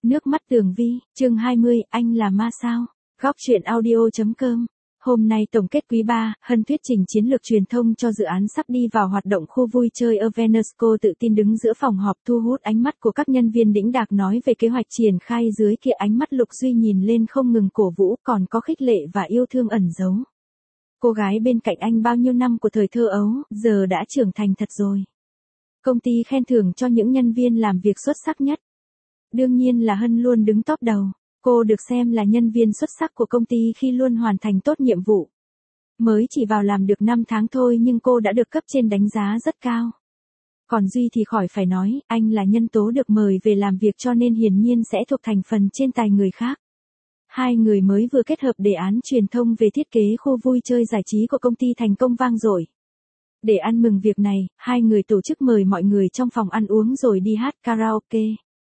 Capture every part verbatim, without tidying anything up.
Nước mắt Tường Vi, chương hai mươi, anh là ma sao? Góc truyện audio.com. Hôm nay tổng kết quý ba, Hân thuyết trình chiến lược truyền thông cho dự án sắp đi vào hoạt động khu vui chơi ở Venice. Cô tự tin đứng giữa phòng họp thu hút ánh mắt của các nhân viên đĩnh đạc nói về kế hoạch triển khai, dưới kia ánh mắt Lục Duy nhìn lên không ngừng cổ vũ, còn có khích lệ và yêu thương ẩn giấu. Cô gái bên cạnh anh bao nhiêu năm của thời thơ ấu, giờ đã trưởng thành thật rồi. Công ty khen thưởng cho những nhân viên làm việc xuất sắc nhất. Đương nhiên là Hân luôn đứng top đầu. Cô được xem là nhân viên xuất sắc của công ty khi luôn hoàn thành tốt nhiệm vụ. Mới chỉ vào làm được năm tháng thôi nhưng cô đã được cấp trên đánh giá rất cao. Còn Duy thì khỏi phải nói, anh là nhân tố được mời về làm việc cho nên hiển nhiên sẽ thuộc thành phần trên tài người khác. Hai người mới vừa kết hợp đề án truyền thông về thiết kế khu vui chơi giải trí của công ty thành công vang dội. Để ăn mừng việc này, hai người tổ chức mời mọi người trong phòng ăn uống rồi đi hát karaoke.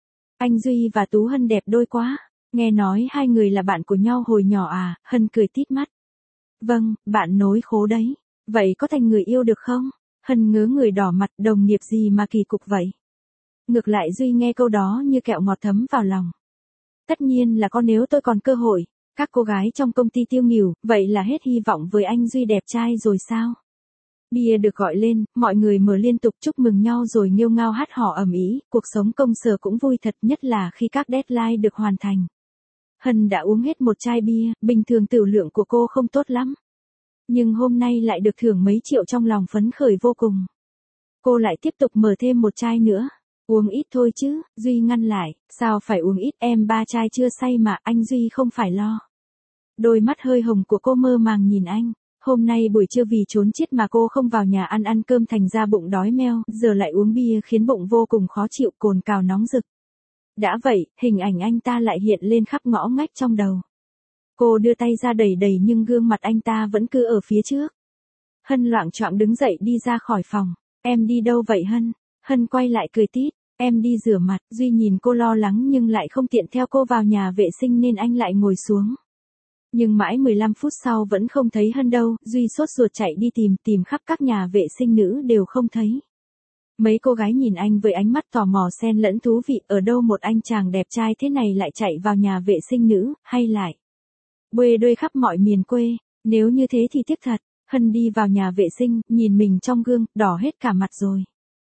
Anh Duy và Tú Hân đẹp đôi quá. Nghe nói hai người là bạn của nhau hồi nhỏ à? Hân cười tít mắt. Vâng, bạn nối khố đấy. Vậy có thành người yêu được không? Hân ngớ người đỏ mặt, đồng nghiệp gì mà kỳ cục vậy? Ngược lại Duy nghe câu đó như kẹo ngọt thấm vào lòng. Tất nhiên là có, nếu tôi còn cơ hội. Các cô gái trong công ty tiêu nghỉu, vậy là hết hy vọng với anh Duy đẹp trai rồi sao? Bia được gọi lên, mọi người mở liên tục chúc mừng nhau rồi nghêu ngao hát hò ầm ĩ, cuộc sống công sở cũng vui thật, nhất là khi các deadline được hoàn thành. Hân đã uống hết một chai bia, bình thường tiểu lượng của cô không tốt lắm. Nhưng hôm nay lại được thưởng mấy triệu, trong lòng phấn khởi vô cùng. Cô lại tiếp tục mở thêm một chai nữa. Uống ít thôi chứ, Duy ngăn lại, sao phải uống ít, em ba chai chưa say mà, anh Duy không phải lo. Đôi mắt hơi hồng của cô mơ màng nhìn anh. Hôm nay buổi trưa vì trốn chết mà cô không vào nhà ăn ăn cơm, thành ra bụng đói meo, giờ lại uống bia khiến bụng vô cùng khó chịu, cồn cào nóng rực. Đã vậy, hình ảnh anh ta lại hiện lên khắp ngõ ngách trong đầu. Cô đưa tay ra đẩy đẩy nhưng gương mặt anh ta vẫn cứ ở phía trước. Hân loạng choạng đứng dậy đi ra khỏi phòng. Em đi đâu vậy Hân? Hân quay lại cười tít. Em đi rửa mặt. Duy nhìn cô lo lắng nhưng lại không tiện theo cô vào nhà vệ sinh nên anh lại ngồi xuống. Nhưng mãi mười lăm phút sau vẫn không thấy Hân đâu, Duy sốt ruột chạy đi tìm, tìm khắp các nhà vệ sinh nữ đều không thấy. Mấy cô gái nhìn anh với ánh mắt tò mò xen lẫn thú vị, ở đâu một anh chàng đẹp trai thế này lại chạy vào nhà vệ sinh nữ, hay lại bê đôi khắp mọi miền quê, nếu như thế thì tiếc thật. Hân đi vào nhà vệ sinh, nhìn mình trong gương, đỏ hết cả mặt rồi.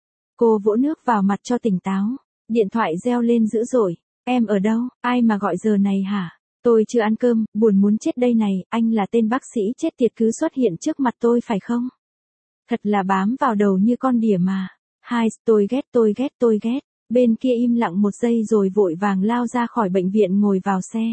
Cô vỗ nước vào mặt cho tỉnh táo, điện thoại reo lên dữ dội. Em ở đâu, ai mà gọi giờ này hả? Tôi chưa ăn cơm, buồn muốn chết đây này, anh là tên bác sĩ chết tiệt cứ xuất hiện trước mặt tôi phải không? Thật là bám vào đầu như con đỉa mà. Hai, tôi ghét tôi ghét tôi ghét. Bên kia im lặng một giây rồi vội vàng lao ra khỏi bệnh viện ngồi vào xe.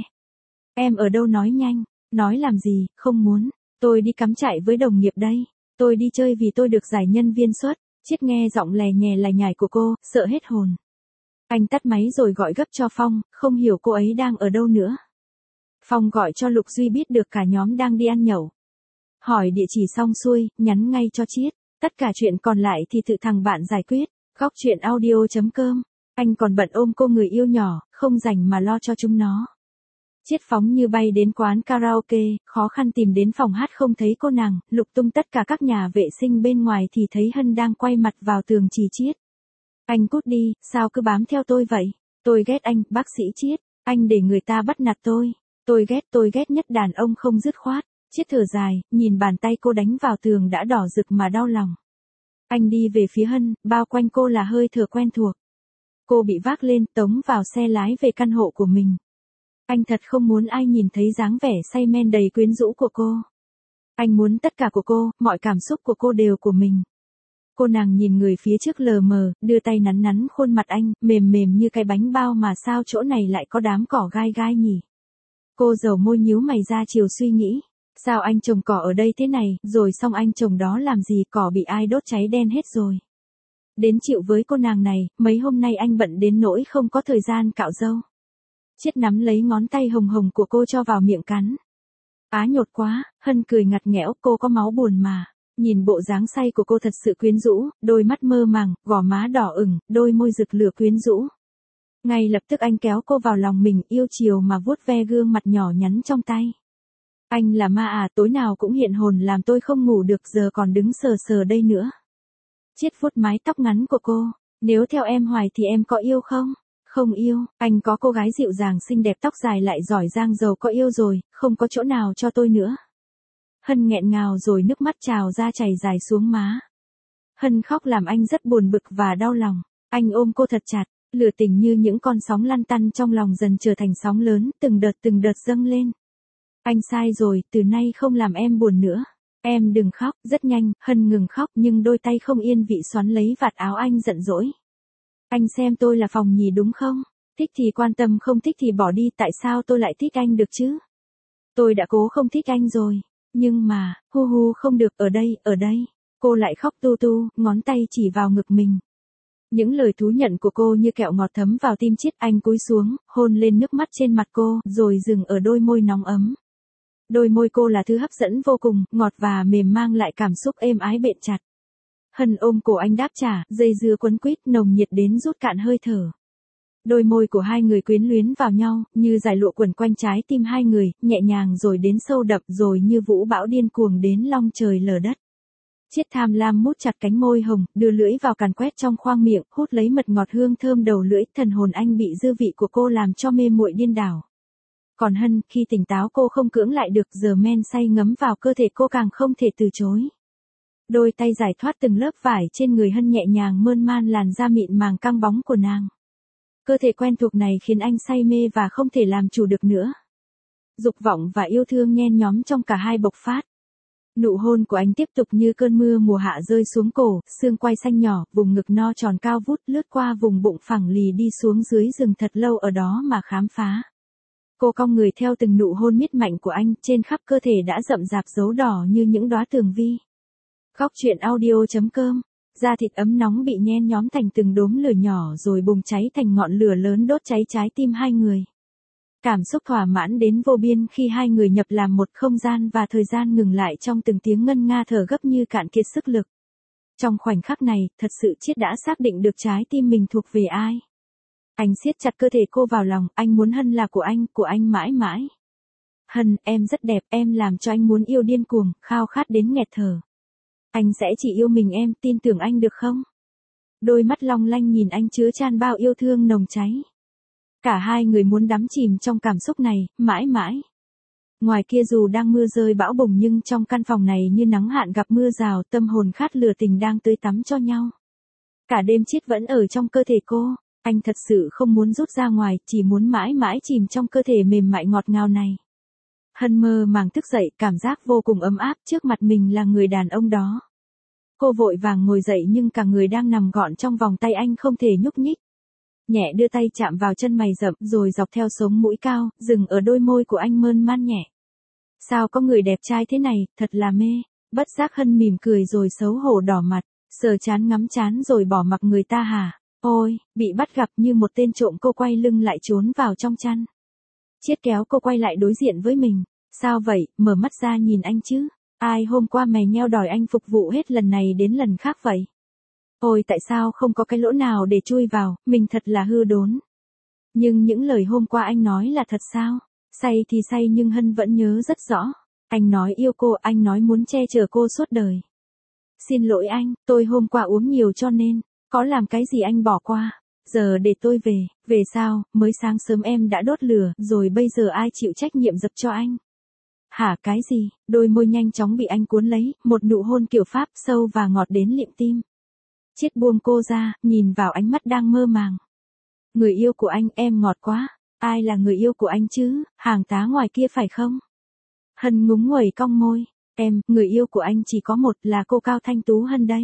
Em ở đâu nói nhanh, nói làm gì, không muốn. Tôi đi cắm trại với đồng nghiệp đây. Tôi đi chơi vì tôi được giải nhân viên xuất. Chiết nghe giọng lè nhè lải nhải của cô, sợ hết hồn. Anh tắt máy rồi gọi gấp cho Phong, không hiểu cô ấy đang ở đâu nữa. Phong gọi cho Lục Duy biết được cả nhóm đang đi ăn nhậu. Hỏi địa chỉ xong xuôi, nhắn ngay cho Chiết. Tất cả chuyện còn lại thì tự thằng bạn giải quyết. Góc truyện audio.com. Anh còn bận ôm cô người yêu nhỏ, không rảnh mà lo cho chúng nó. Chiết phóng như bay đến quán karaoke, khó khăn tìm đến phòng hát không thấy cô nàng, lục tung tất cả các nhà vệ sinh bên ngoài thì thấy Hân đang quay mặt vào tường chì Chiết. Anh cút đi, sao cứ bám theo tôi vậy? Tôi ghét anh, bác sĩ Chiết. Anh để người ta bắt nạt tôi. Tôi ghét tôi ghét nhất đàn ông không dứt khoát. Chiết thở dài, nhìn bàn tay cô đánh vào tường đã đỏ rực mà đau lòng. Anh đi về phía Hân, bao quanh cô là hơi thở quen thuộc. Cô bị vác lên, tống vào xe lái về căn hộ của mình. Anh thật không muốn ai nhìn thấy dáng vẻ say men đầy quyến rũ của cô. Anh muốn tất cả của cô, mọi cảm xúc của cô đều của mình. Cô nàng nhìn người phía trước lờ mờ, đưa tay nắn nắn khuôn mặt anh, mềm mềm như cái bánh bao mà sao chỗ này lại có đám cỏ gai gai nhỉ? Cô dầu môi nhíu mày ra chiều suy nghĩ. Sao anh trồng cỏ ở đây thế này, rồi xong anh trồng đó làm gì, cỏ bị ai đốt cháy đen hết rồi. Đến chịu với cô nàng này, mấy hôm nay anh bận đến nỗi không có thời gian cạo râu. Chiết nắm lấy ngón tay hồng hồng của cô cho vào miệng cắn. Á nhột quá, Hân cười ngặt nghẽo, cô có máu buồn mà. Nhìn bộ dáng say của cô thật sự quyến rũ, đôi mắt mơ màng, gò má đỏ ửng, đôi môi rực lửa quyến rũ. Ngay lập tức anh kéo cô vào lòng mình, yêu chiều mà vuốt ve gương mặt nhỏ nhắn trong tay. Anh là ma à, tối nào cũng hiện hồn làm tôi không ngủ được, giờ còn đứng sờ sờ đây nữa. Chiết vuốt mái tóc ngắn của cô. Nếu theo em hoài thì em có yêu không? Không yêu, anh có cô gái dịu dàng xinh đẹp tóc dài lại giỏi giang giàu có yêu rồi, không có chỗ nào cho tôi nữa. Hân nghẹn ngào rồi nước mắt trào ra chảy dài xuống má. Hân khóc làm anh rất buồn bực và đau lòng. Anh ôm cô thật chặt, lửa tình như những con sóng lăn tăn trong lòng dần trở thành sóng lớn, từng đợt từng đợt dâng lên. Anh sai rồi, từ nay không làm em buồn nữa. Em đừng khóc. Rất nhanh, Hân ngừng khóc nhưng đôi tay không yên vị xoắn lấy vạt áo anh giận dỗi. Anh xem tôi là phòng nhì đúng không? Thích thì quan tâm, không thích thì bỏ đi, tại sao tôi lại thích anh được chứ? Tôi đã cố không thích anh rồi. Nhưng mà, hu hu không được, ở đây, ở đây. Cô lại khóc tu tu, ngón tay chỉ vào ngực mình. Những lời thú nhận của cô như kẹo ngọt thấm vào tim Chiết. Anh cúi xuống, hôn lên nước mắt trên mặt cô, rồi dừng ở đôi môi nóng ấm. Đôi môi cô là thứ hấp dẫn vô cùng, ngọt và mềm mang lại cảm xúc êm ái bện chặt. Hân ôm cổ anh đáp trả, dây dưa quấn quýt, nồng nhiệt đến rút cạn hơi thở. Đôi môi của hai người quyến luyến vào nhau, như dải lụa quẩn quanh trái tim hai người, nhẹ nhàng rồi đến sâu đậm, rồi như vũ bão điên cuồng đến long trời lở đất. Chiết tham lam mút chặt cánh môi hồng, đưa lưỡi vào càn quét trong khoang miệng, hút lấy mật ngọt hương thơm đầu lưỡi, thần hồn anh bị dư vị của cô làm cho mê muội điên đảo. Còn Hân, khi tỉnh táo cô không cưỡng lại được, giờ men say ngấm vào cơ thể cô càng không thể từ chối. Đôi tay giải thoát từng lớp vải trên người Hân, nhẹ nhàng mơn man làn da mịn màng căng bóng của nàng. Cơ thể quen thuộc này khiến anh say mê và không thể làm chủ được nữa. Dục vọng và yêu thương nhen nhóm trong cả hai bộc phát. Nụ hôn của anh tiếp tục như cơn mưa mùa hạ rơi xuống cổ, xương quai xanh nhỏ, vùng ngực no tròn cao vút lướt qua vùng bụng phẳng lì đi xuống dưới, dừng thật lâu ở đó mà khám phá. Cô cong người theo từng nụ hôn miết mạnh của anh, trên khắp cơ thể đã rậm rạp dấu đỏ như những đóa tường vi. Góc truyện audio chấm com. Da thịt ấm nóng bị nhen nhóm thành từng đốm lửa nhỏ rồi bùng cháy thành ngọn lửa lớn đốt cháy trái tim hai người. Cảm xúc thỏa mãn đến vô biên khi hai người nhập làm một, không gian và thời gian ngừng lại trong từng tiếng ngân nga thở gấp như cạn kiệt sức lực. Trong khoảnh khắc này, thật sự Chiết đã xác định được trái tim mình thuộc về ai. Anh siết chặt cơ thể cô vào lòng, anh muốn Hân là của anh, của anh mãi mãi. Hân, em rất đẹp, em làm cho anh muốn yêu điên cuồng, khao khát đến nghẹt thở. Anh sẽ chỉ yêu mình em, tin tưởng anh được không? Đôi mắt long lanh nhìn anh chứa chan bao yêu thương nồng cháy. Cả hai người muốn đắm chìm trong cảm xúc này, mãi mãi. Ngoài kia dù đang mưa rơi bão bùng nhưng trong căn phòng này như nắng hạn gặp mưa rào, tâm hồn khát lửa tình đang tưới tắm cho nhau. Cả đêm Chiết vẫn ở trong cơ thể cô, anh thật sự không muốn rút ra ngoài, chỉ muốn mãi mãi chìm trong cơ thể mềm mại ngọt ngào này. Hân mơ màng thức dậy, cảm giác vô cùng ấm áp, trước mặt mình là người đàn ông đó. Cô vội vàng ngồi dậy nhưng cả người đang nằm gọn trong vòng tay anh không thể nhúc nhích. Nhẹ đưa tay chạm vào chân mày rậm rồi dọc theo sống mũi cao, dừng ở đôi môi của anh mơn man nhẹ. Sao có người đẹp trai thế này, thật là mê. Bất giác Hân mỉm cười rồi xấu hổ đỏ mặt, sờ chán ngắm chán rồi bỏ mặc người ta hả? Ôi, bị bắt gặp như một tên trộm, cô quay lưng lại trốn vào trong chăn. Chiết kéo cô quay lại đối diện với mình. Sao vậy, mở mắt ra nhìn anh chứ. Ai hôm qua mày nheo đòi anh phục vụ hết lần này đến lần khác vậy? Ôi tại sao không có cái lỗ nào để chui vào, mình thật là hư đốn. Nhưng những lời hôm qua anh nói là thật sao? Say thì say nhưng Hân vẫn nhớ rất rõ. Anh nói yêu cô, anh nói muốn che chở cô suốt đời. Xin lỗi anh, tôi hôm qua uống nhiều cho nên, có làm cái gì anh bỏ qua. Giờ để tôi về, về sao, mới sáng sớm em đã đốt lửa, rồi bây giờ ai chịu trách nhiệm dập cho anh? Hả cái gì? Đôi môi nhanh chóng bị anh cuốn lấy, một nụ hôn kiểu Pháp sâu và ngọt đến liệm tim. Chiết buông cô ra, nhìn vào ánh mắt đang mơ màng. Người yêu của anh, em ngọt quá. Ai là người yêu của anh chứ, hàng tá ngoài kia phải không? Hân ngúng nguẩy cong môi. Em, người yêu của anh chỉ có một, là cô Cao Thanh Tú Hân đây.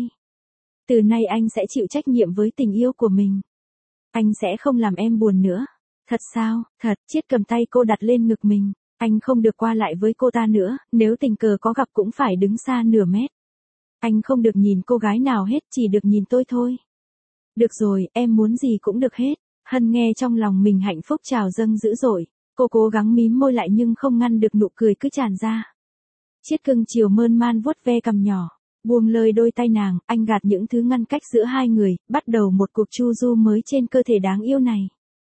Từ nay anh sẽ chịu trách nhiệm với tình yêu của mình. Anh sẽ không làm em buồn nữa. Thật sao? Thật. Chiết cầm tay cô đặt lên ngực mình. Anh không được qua lại với cô ta nữa, nếu tình cờ có gặp cũng phải đứng xa nửa mét. Anh không được nhìn cô gái nào hết, chỉ được nhìn tôi thôi. Được rồi, em muốn gì cũng được hết. Hân nghe trong lòng mình hạnh phúc trào dâng dữ dội. Cô cố gắng mím môi lại nhưng không ngăn được nụ cười cứ tràn ra. Chiết cưng chiều mơn man vuốt ve cằm nhỏ. Buông lơi đôi tay nàng, anh gạt những thứ ngăn cách giữa hai người, bắt đầu một cuộc chu du mới trên cơ thể đáng yêu này.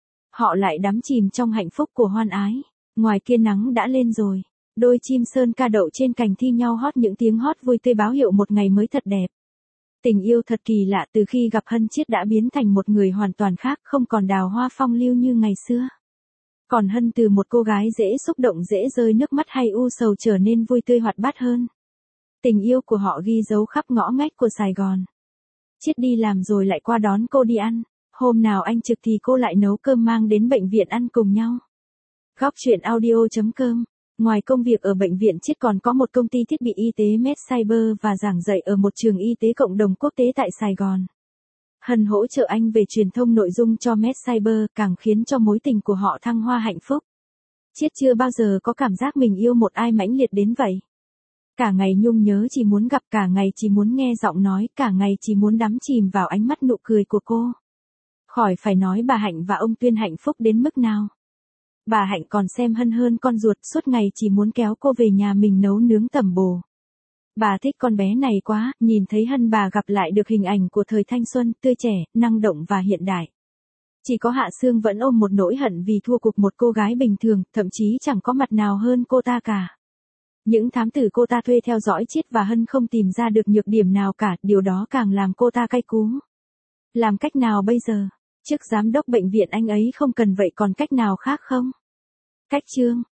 Họ lại đắm chìm trong hạnh phúc của hoan ái. Ngoài kia nắng đã lên rồi. Đôi chim sơn ca đậu trên cành thi nhau hót những tiếng hót vui tươi báo hiệu một ngày mới thật đẹp. Tình yêu thật kỳ lạ, từ khi gặp Hân Chiết đã biến thành một người hoàn toàn khác, không còn đào hoa phong lưu như ngày xưa. Còn Hân từ một cô gái dễ xúc động, dễ rơi nước mắt hay u sầu trở nên vui tươi hoạt bát hơn. Tình yêu của họ ghi dấu khắp ngõ ngách của Sài Gòn. Chiết đi làm rồi lại qua đón cô đi ăn, hôm nào anh trực thì cô lại nấu cơm mang đến bệnh viện ăn cùng nhau. Góc truyện audio chấm com. Ngoài công việc ở bệnh viện, Chiết còn có một công ty thiết bị y tế MedCyber và giảng dạy ở một trường y tế cộng đồng quốc tế tại Sài Gòn. Hân hỗ trợ anh về truyền thông nội dung cho MedCyber, càng khiến cho mối tình của họ thăng hoa hạnh phúc. Chiết chưa bao giờ có cảm giác mình yêu một ai mãnh liệt đến vậy. Cả ngày nhung nhớ, chỉ muốn gặp, cả ngày chỉ muốn nghe giọng nói, cả ngày chỉ muốn đắm chìm vào ánh mắt nụ cười của cô. Khỏi phải nói bà Hạnh và ông Tuyên hạnh phúc đến mức nào. Bà Hạnh còn xem Hân hơn con ruột, suốt ngày chỉ muốn kéo cô về nhà mình nấu nướng tẩm bổ. Bà thích con bé này quá, nhìn thấy Hân bà gặp lại được hình ảnh của thời thanh xuân, tươi trẻ, năng động và hiện đại. Chỉ có Hạ Sương vẫn ôm một nỗi hận vì thua cuộc một cô gái bình thường, thậm chí chẳng có mặt nào hơn cô ta cả. Những thám tử cô ta thuê theo dõi Chiết và Hân không tìm ra được nhược điểm nào cả, điều đó càng làm cô ta cay cú. Làm cách nào bây giờ? Chức giám đốc bệnh viện anh ấy không cần vậy, còn cách nào khác không? Cách chương